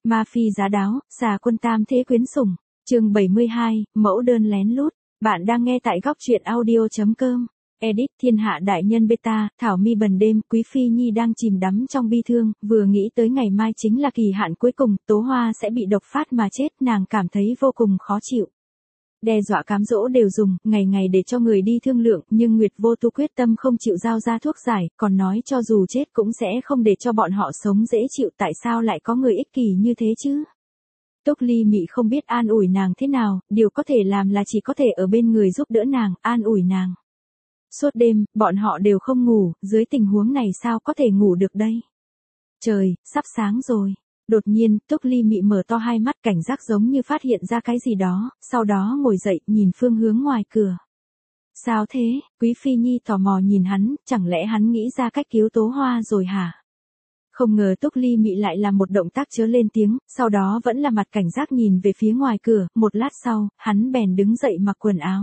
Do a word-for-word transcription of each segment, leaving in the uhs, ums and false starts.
Ma phi giá đáo, xà quân tam thế quyến sủng. Chương bảy mươi hai, mẫu đơn lén lút. Bạn đang nghe tại góc truyện audio chấm com. Edit thiên hạ đại nhân beta, Thảo Mi bần đêm, Quý Phi Nhi đang chìm đắm trong bi thương, vừa nghĩ tới ngày mai chính là kỳ hạn cuối cùng, Tố Hoa sẽ bị độc phát mà chết, nàng cảm thấy vô cùng khó chịu. Đe dọa cám dỗ đều dùng, ngày ngày để cho người đi thương lượng, nhưng Nguyệt Vô Tu quyết tâm không chịu giao ra thuốc giải, còn nói cho dù chết cũng sẽ không để cho bọn họ sống dễ chịu, tại sao lại có người ích kỷ như thế chứ? Túc Ly Mị không biết an ủi nàng thế nào, điều có thể làm là chỉ có thể ở bên người giúp đỡ nàng, an ủi nàng. Suốt đêm, bọn họ đều không ngủ, dưới tình huống này sao có thể ngủ được đây? Trời, sắp sáng rồi. Đột nhiên, Túc Ly Mị mở to hai mắt, cảnh giác giống như phát hiện ra cái gì đó, sau đó ngồi dậy, nhìn phương hướng ngoài cửa. Sao thế? Quý Phi Nhi tò mò nhìn hắn, chẳng lẽ hắn nghĩ ra cách cứu Tố Hoa rồi hả? Không ngờ Túc Ly Mị lại làm một động tác chớ lên tiếng, sau đó vẫn là mặt cảnh giác nhìn về phía ngoài cửa, một lát sau, hắn bèn đứng dậy mặc quần áo.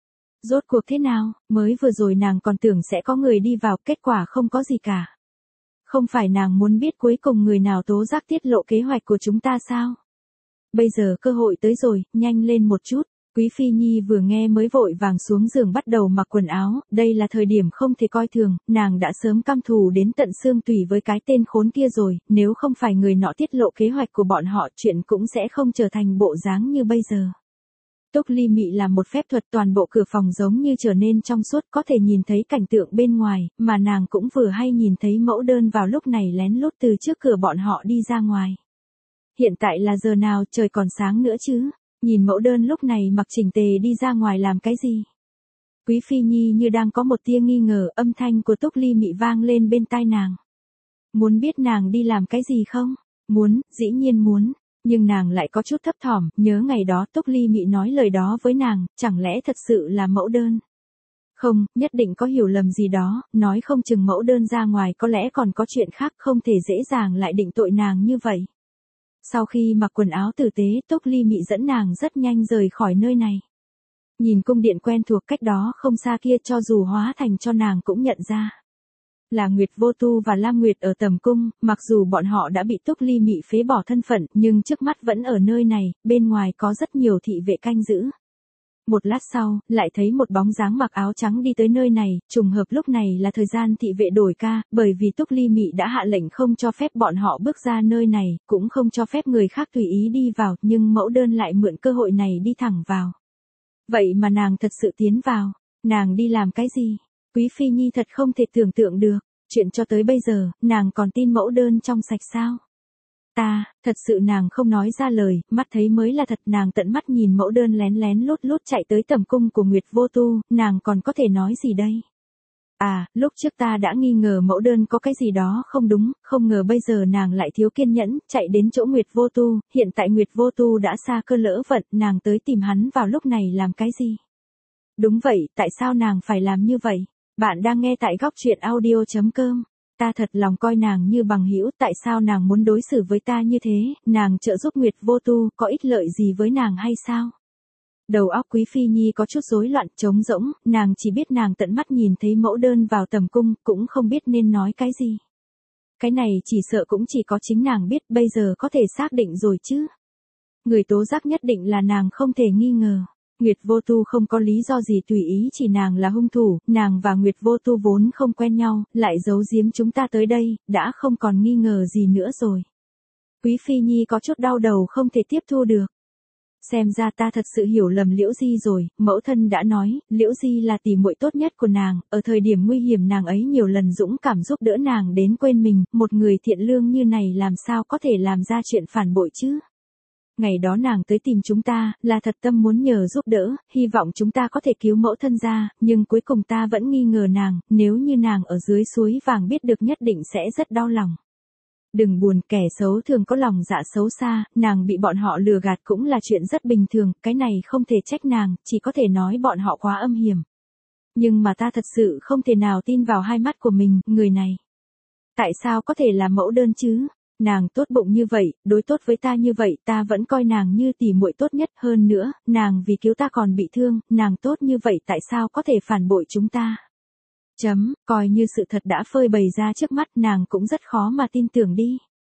Rốt cuộc thế nào, mới vừa rồi nàng còn tưởng sẽ có người đi vào, kết quả không có gì cả. Không phải nàng muốn biết cuối cùng người nào tố giác tiết lộ kế hoạch của chúng ta sao? Bây giờ cơ hội tới rồi, nhanh lên một chút. Quý Phi Nhi vừa nghe mới vội vàng xuống giường bắt đầu mặc quần áo, đây là thời điểm không thể coi thường, nàng đã sớm căm thù đến tận xương tủy với cái tên khốn kia rồi, nếu không phải người nọ tiết lộ kế hoạch của bọn họ, chuyện cũng sẽ không trở thành bộ dáng như bây giờ. Túc Ly Mị làm một phép thuật, toàn bộ cửa phòng giống như trở nên trong suốt, có thể nhìn thấy cảnh tượng bên ngoài, mà nàng cũng vừa hay nhìn thấy mẫu đơn vào lúc này lén lút từ trước cửa bọn họ đi ra ngoài. Hiện tại là giờ nào, trời còn sáng nữa chứ? Nhìn mẫu đơn lúc này mặc chỉnh tề đi ra ngoài làm cái gì? Quý Phi Nhi như đang có một tia nghi ngờ, âm thanh của Túc Ly Mị vang lên bên tai nàng. Muốn biết nàng đi làm cái gì không? Muốn, dĩ nhiên muốn. Nhưng nàng lại có chút thấp thỏm, nhớ ngày đó Túc Ly Mị nói lời đó với nàng, chẳng lẽ thật sự là mẫu đơn? Không, nhất định có hiểu lầm gì đó, nói không chừng mẫu đơn ra ngoài có lẽ còn có chuyện khác, không thể dễ dàng lại định tội nàng như vậy. Sau khi mặc quần áo tử tế, Túc Ly Mị dẫn nàng rất nhanh rời khỏi nơi này. Nhìn cung điện quen thuộc cách đó không xa kia, cho dù hóa thành cho nàng cũng nhận ra. Là Nguyệt Vô Tu và Lam Nguyệt ở tầm cung, mặc dù bọn họ đã bị Túc Ly Mị phế bỏ thân phận, nhưng trước mắt vẫn ở nơi này, bên ngoài có rất nhiều thị vệ canh giữ. Một lát sau, lại thấy một bóng dáng mặc áo trắng đi tới nơi này, trùng hợp lúc này là thời gian thị vệ đổi ca, bởi vì Túc Ly Mị đã hạ lệnh không cho phép bọn họ bước ra nơi này, cũng không cho phép người khác tùy ý đi vào, nhưng mẫu đơn lại mượn cơ hội này đi thẳng vào. Vậy mà nàng thật sự tiến vào, nàng đi làm cái gì? Quý Phi Nhi thật không thể tưởng tượng được, chuyện cho tới bây giờ, nàng còn tin mẫu đơn trong sạch sao? Ta, thật sự nàng không nói ra lời, mắt thấy mới là thật, nàng tận mắt nhìn mẫu đơn lén lén lút lút chạy tới tầm cung của Nguyệt Vô Tu, nàng còn có thể nói gì đây? À, lúc trước ta đã nghi ngờ mẫu đơn có cái gì đó không đúng, không ngờ bây giờ nàng lại thiếu kiên nhẫn, chạy đến chỗ Nguyệt Vô Tu, hiện tại Nguyệt Vô Tu đã xa cơ lỡ vận, nàng tới tìm hắn vào lúc này làm cái gì? Đúng vậy, tại sao nàng phải làm như vậy? Bạn đang nghe tại góc truyện audio chấm com. Ta thật lòng coi nàng như bằng hữu, tại sao nàng muốn đối xử với ta như thế, nàng trợ giúp Nguyệt Vô Tu, có ích lợi gì với nàng hay sao? Đầu óc Quý Phi Nhi có chút rối loạn, trống rỗng, nàng chỉ biết nàng tận mắt nhìn thấy mẫu đơn vào tầm cung, cũng không biết nên nói cái gì. Cái này chỉ sợ cũng chỉ có chính nàng biết, bây giờ có thể xác định rồi chứ. Người tố giác nhất định là nàng, không thể nghi ngờ. Nguyệt Vô Tu không có lý do gì tùy ý chỉ nàng là hung thủ, nàng và Nguyệt Vô Tu vốn không quen nhau, lại giấu giếm chúng ta tới đây, đã không còn nghi ngờ gì nữa rồi. Quý Phi Nhi có chút đau đầu không thể tiếp thu được. Xem ra ta thật sự hiểu lầm Liễu Di rồi, mẫu thân đã nói, Liễu Di là tỷ muội tốt nhất của nàng, ở thời điểm nguy hiểm nàng ấy nhiều lần dũng cảm giúp đỡ nàng đến quên mình, một người thiện lương như này làm sao có thể làm ra chuyện phản bội chứ? Ngày đó nàng tới tìm chúng ta, là thật tâm muốn nhờ giúp đỡ, hy vọng chúng ta có thể cứu mẫu thân ra, nhưng cuối cùng ta vẫn nghi ngờ nàng, nếu như nàng ở dưới suối vàng biết được nhất định sẽ rất đau lòng. Đừng buồn, kẻ xấu thường có lòng dạ xấu xa, nàng bị bọn họ lừa gạt cũng là chuyện rất bình thường, cái này không thể trách nàng, chỉ có thể nói bọn họ quá âm hiểm. Nhưng mà ta thật sự không thể nào tin vào hai mắt của mình, người này. Tại sao có thể là mẫu đơn chứ? Nàng tốt bụng như vậy, đối tốt với ta như vậy, ta vẫn coi nàng như tỷ muội tốt nhất, hơn nữa, nàng vì cứu ta còn bị thương, nàng tốt như vậy tại sao có thể phản bội chúng ta? Chấm, coi như sự thật đã phơi bày ra trước mắt, nàng cũng rất khó mà tin tưởng đi.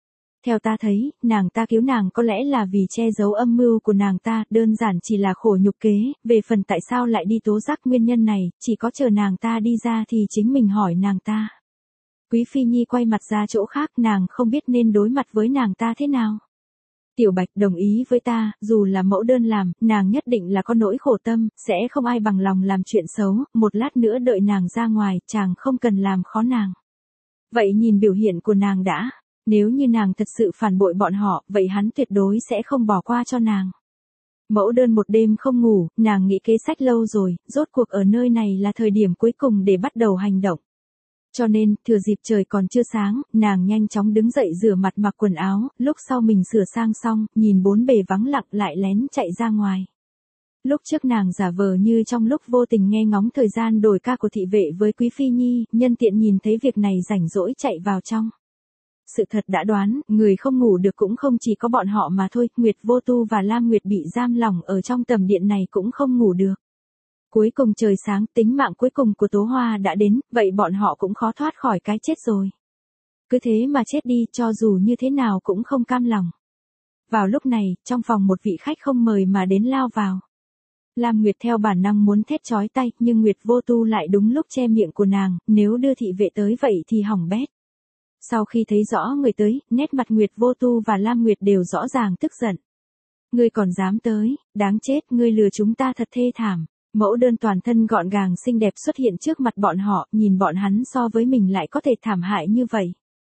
Theo ta thấy, nàng ta cứu nàng có lẽ là vì che giấu âm mưu của nàng ta, đơn giản chỉ là khổ nhục kế, về phần tại sao lại đi tố giác nguyên nhân này, chỉ có chờ nàng ta đi ra thì chính mình hỏi nàng ta. Quý Phi Nhi quay mặt ra chỗ khác, nàng không biết nên đối mặt với nàng ta thế nào. Tiểu Bạch đồng ý với ta, dù là mẫu đơn làm, nàng nhất định là có nỗi khổ tâm, sẽ không ai bằng lòng làm chuyện xấu, một lát nữa đợi nàng ra ngoài, chàng không cần làm khó nàng. Vậy nhìn biểu hiện của nàng đã, nếu như nàng thật sự phản bội bọn họ, vậy hắn tuyệt đối sẽ không bỏ qua cho nàng. Mẫu đơn một đêm không ngủ, nàng nghĩ kế sách lâu rồi, rốt cuộc ở nơi này là thời điểm cuối cùng để bắt đầu hành động. Cho nên, thừa dịp trời còn chưa sáng, nàng nhanh chóng đứng dậy rửa mặt mặc quần áo, lúc sau mình sửa sang xong, nhìn bốn bề vắng lặng lại lén chạy ra ngoài. Lúc trước nàng giả vờ như trong lúc vô tình nghe ngóng thời gian đổi ca của thị vệ với Quý Phi Nhi, nhân tiện nhìn thấy việc này rảnh rỗi chạy vào trong. Sự thật đã đoán, người không ngủ được cũng không chỉ có bọn họ mà thôi, Nguyệt Vô Tu và Lam Nguyệt bị giam lỏng ở trong tầm điện này cũng không ngủ được. Cuối cùng trời sáng, tính mạng cuối cùng của Tố Hoa đã đến, vậy bọn họ cũng khó thoát khỏi cái chết rồi. Cứ thế mà chết đi, cho dù như thế nào cũng không cam lòng. Vào lúc này, trong phòng một vị khách không mời mà đến lao vào. Lam Nguyệt theo bản năng muốn thét chói tay, nhưng Nguyệt Vô Tu lại đúng lúc che miệng của nàng, nếu đưa thị vệ tới vậy thì hỏng bét. Sau khi thấy rõ người tới, nét mặt Nguyệt Vô Tu và Lam Nguyệt đều rõ ràng tức giận. Ngươi còn dám tới, đáng chết, ngươi lừa chúng ta thật thê thảm. Mẫu đơn toàn thân gọn gàng xinh đẹp xuất hiện trước mặt bọn họ, nhìn bọn hắn so với mình lại có thể thảm hại như vậy.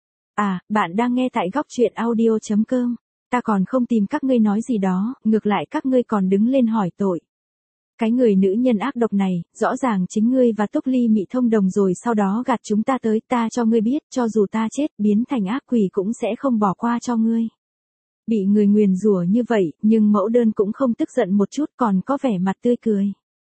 À, bạn đang nghe tại góc truyện audio chấm com. Ta còn không tìm các ngươi nói gì đó, ngược lại các ngươi còn đứng lên hỏi tội. Cái người nữ nhân ác độc này, rõ ràng chính ngươi và Túc Ly Mị thông đồng rồi sau đó gạt chúng ta tới, ta cho ngươi biết, cho dù ta chết, biến thành ác quỷ cũng sẽ không bỏ qua cho ngươi. Bị người nguyền rủa như vậy, nhưng mẫu đơn cũng không tức giận một chút, còn có vẻ mặt tươi cười.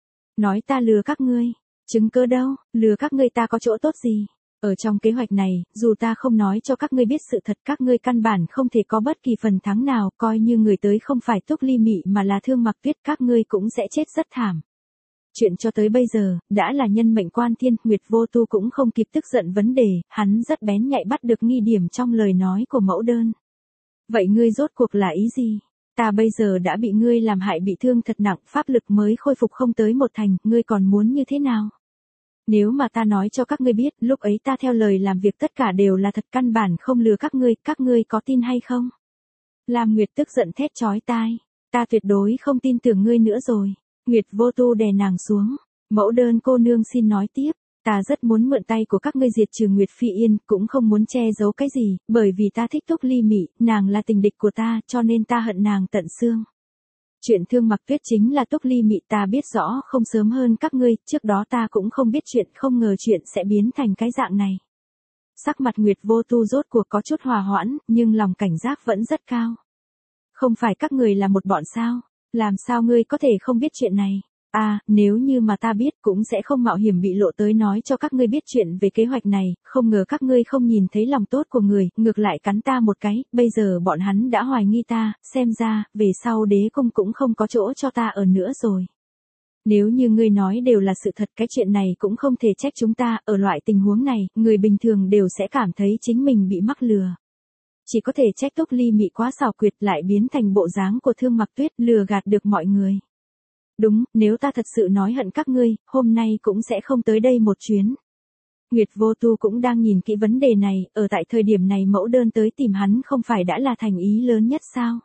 Nói ta lừa các ngươi, chứng cứ đâu, lừa các ngươi ta có chỗ tốt gì? Ở trong kế hoạch này, dù ta không nói cho các ngươi biết sự thật, các ngươi căn bản không thể có bất kỳ phần thắng nào, coi như người tới không phải Túc Ly Mị mà là Thương Mặc Tuyết, các ngươi cũng sẽ chết rất thảm. Chuyện cho tới bây giờ, đã là nhân mệnh quan thiên, Nguyệt Vô Tu cũng không kịp tức giận vấn đề, hắn rất bén nhạy bắt được nghi điểm trong lời nói của mẫu đơn. Vậy ngươi rốt cuộc là ý gì? Ta bây giờ đã bị ngươi làm hại bị thương thật nặng, pháp lực mới khôi phục không tới một thành, ngươi còn muốn như thế nào? Nếu mà ta nói cho các ngươi biết, lúc ấy ta theo lời làm việc tất cả đều là thật, căn bản không lừa các ngươi, các ngươi có tin hay không? Lam Nguyệt tức giận thét chói tai, ta tuyệt đối không tin tưởng ngươi nữa rồi. Nguyệt Vô Tu đè nàng xuống, mẫu đơn cô nương xin nói tiếp. Ta rất muốn mượn tay của các ngươi diệt trừ Nguyệt Phi Yên, cũng không muốn che giấu cái gì, bởi vì ta thích Túc Ly Mị, nàng là tình địch của ta, cho nên ta hận nàng tận xương. Chuyện Thương Mặc Tuyết chính là Túc Ly Mị, ta biết rõ không sớm hơn các ngươi, trước đó ta cũng không biết chuyện, không ngờ chuyện sẽ biến thành cái dạng này. Sắc mặt Nguyệt Vô Tu rốt cuộc có chút hòa hoãn, nhưng lòng cảnh giác vẫn rất cao. Không phải các người là một bọn sao? Làm sao ngươi có thể không biết chuyện này? À, nếu như mà ta biết cũng sẽ không mạo hiểm bị lộ tới nói cho các ngươi biết chuyện về kế hoạch này, không ngờ các ngươi không nhìn thấy lòng tốt của người, ngược lại cắn ta một cái, bây giờ bọn hắn đã hoài nghi ta, xem ra, về sau đế cung cũng không có chỗ cho ta ở nữa rồi. Nếu như ngươi nói đều là sự thật, cái chuyện này cũng không thể trách chúng ta, ở loại tình huống này, người bình thường đều sẽ cảm thấy chính mình bị mắc lừa. Chỉ có thể trách Túc Ly Mị quá xảo quyệt lại biến thành bộ dáng của Thương Mặc Tuyết lừa gạt được mọi người. Đúng, nếu ta thật sự nói hận các ngươi, hôm nay cũng sẽ không tới đây một chuyến. Nguyệt Vô Tu cũng đang nhìn kỹ vấn đề này, ở tại thời điểm này mẫu đơn tới tìm hắn không phải đã là thành ý lớn nhất sao?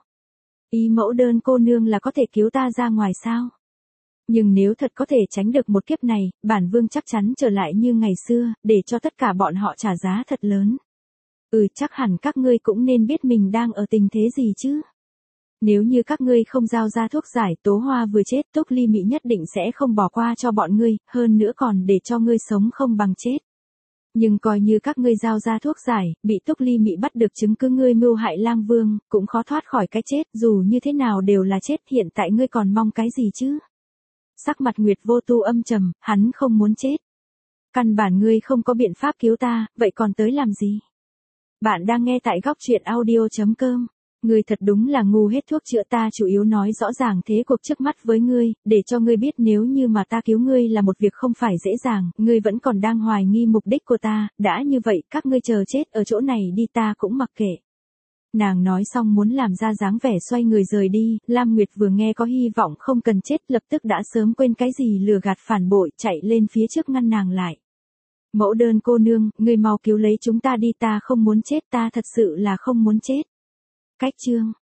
Ý mẫu đơn cô nương là có thể cứu ta ra ngoài sao? Nhưng nếu thật có thể tránh được một kiếp này, bản vương chắc chắn trở lại như ngày xưa, để cho tất cả bọn họ trả giá thật lớn. Ừ, chắc hẳn các ngươi cũng nên biết mình đang ở tình thế gì chứ. Nếu như các ngươi không giao ra thuốc giải, Tố Hoa vừa chết, Túc Ly Mị nhất định sẽ không bỏ qua cho bọn ngươi, hơn nữa còn để cho ngươi sống không bằng chết. Nhưng coi như các ngươi giao ra thuốc giải, bị Túc Ly Mị bắt được chứng cứ ngươi mưu hại Lang Vương, cũng khó thoát khỏi cái chết, dù như thế nào đều là chết, hiện tại ngươi còn mong cái gì chứ? Sắc mặt Nguyệt Vô Tu âm trầm, hắn không muốn chết. Căn bản ngươi không có biện pháp cứu ta, vậy còn tới làm gì? Bạn đang nghe tại góc truyện audio chấm com. Ngươi thật đúng là ngu hết thuốc chữa, ta chủ yếu nói rõ ràng thế cuộc trước mắt với ngươi, để cho ngươi biết nếu như mà ta cứu ngươi là một việc không phải dễ dàng, ngươi vẫn còn đang hoài nghi mục đích của ta, đã như vậy các ngươi chờ chết ở chỗ này đi, ta cũng mặc kệ. Nàng nói xong muốn làm ra dáng vẻ xoay người rời đi, Lam Nguyệt vừa nghe có hy vọng không cần chết lập tức đã sớm quên cái gì lừa gạt phản bội, chạy lên phía trước ngăn nàng lại. Mẫu đơn cô nương, người mau cứu lấy chúng ta đi, ta không muốn chết, ta thật sự là không muốn chết. Cách chương